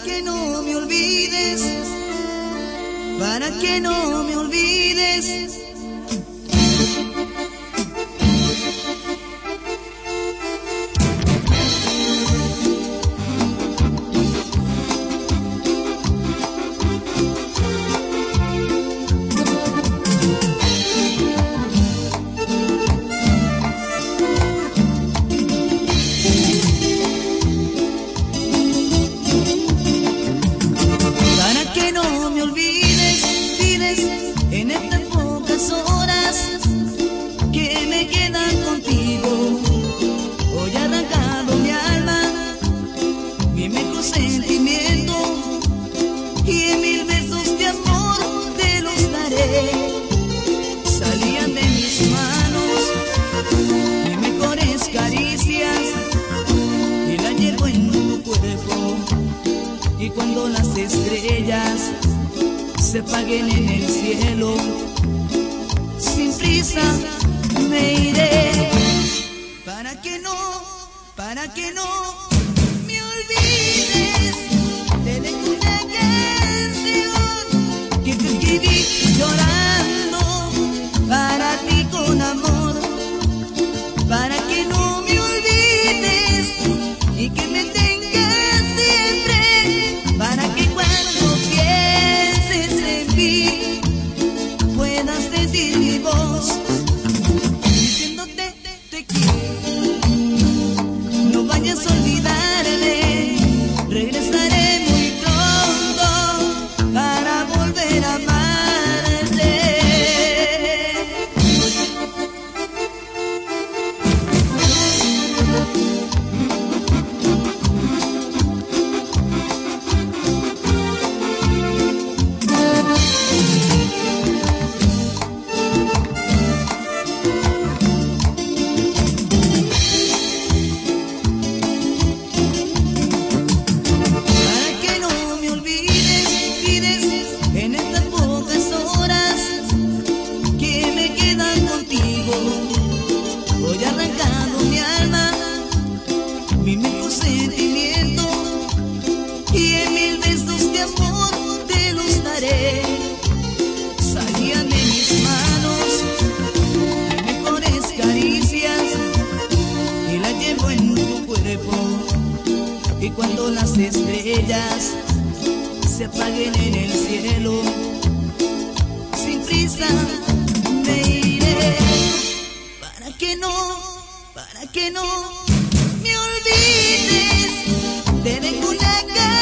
que no me olvides, para que no me olvides. En estas pocas horas que me quedan contigo, hoy he arrancado mi alma, mi mejor sentimiento, y en 1000 besos de amor te los daré. Salían de mis manos mis mejores caricias y las llevo en tu cuerpo, y cuando las estrellas se apaguen en el cielo, sin prisa me iré, para que no me olvides. Te dejo una canción que te escribí llorando para ti con amor, para que no me olvides y que me tengas siempre, para que cuando puedas sentir mi voz diciéndote te quiero. No vayas a olvidarme, regresaré muy pronto para volver a amarte. Hoy he arrancado mi alma, mi mejor sentimiento, y en 1000 besos de amor te los daré. Salían de mis manos mis mejores caricias y las llevo en tu cuerpo, y cuando las estrellas se apaguen en el cielo, sin prisa me iré, para que no me olvides. Te dejo una